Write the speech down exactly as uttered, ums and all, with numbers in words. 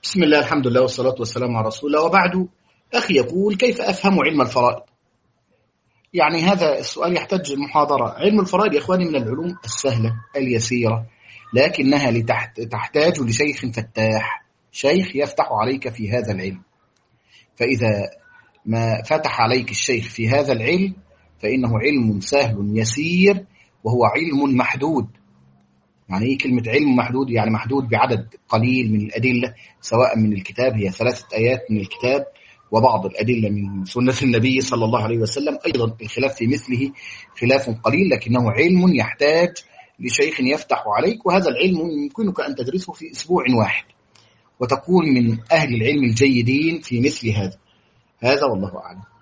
بسم الله، الحمد لله والصلاة والسلام على رسول الله، وبعد. أخي يقول: كيف أفهم علم الفرائض؟ يعني هذا السؤال يحتاج محاضرة. علم الفرائض يا إخواني من العلوم السهلة اليسيرة، لكنها لتحت تحتاج لشيخ فتاح، شيخ يفتح عليك في هذا العلم. فإذا ما فتح عليك الشيخ في هذا العلم فإنه علم سهل يسير، وهو علم محدود. يعني ايه كلمة علم محدود؟ يعني محدود بعدد قليل من الأدلة، سواء من الكتاب، هي ثلاثة آيات من الكتاب، وبعض الأدلة من سنة النبي صلى الله عليه وسلم. أيضا الخلاف في مثله خلاف قليل، لكنه علم يحتاج لشيخ يفتح عليك، وهذا العلم يمكنك أن تدرسه في أسبوع واحد وتكون من أهل العلم الجيدين في مثل هذا. هذا والله أعلم.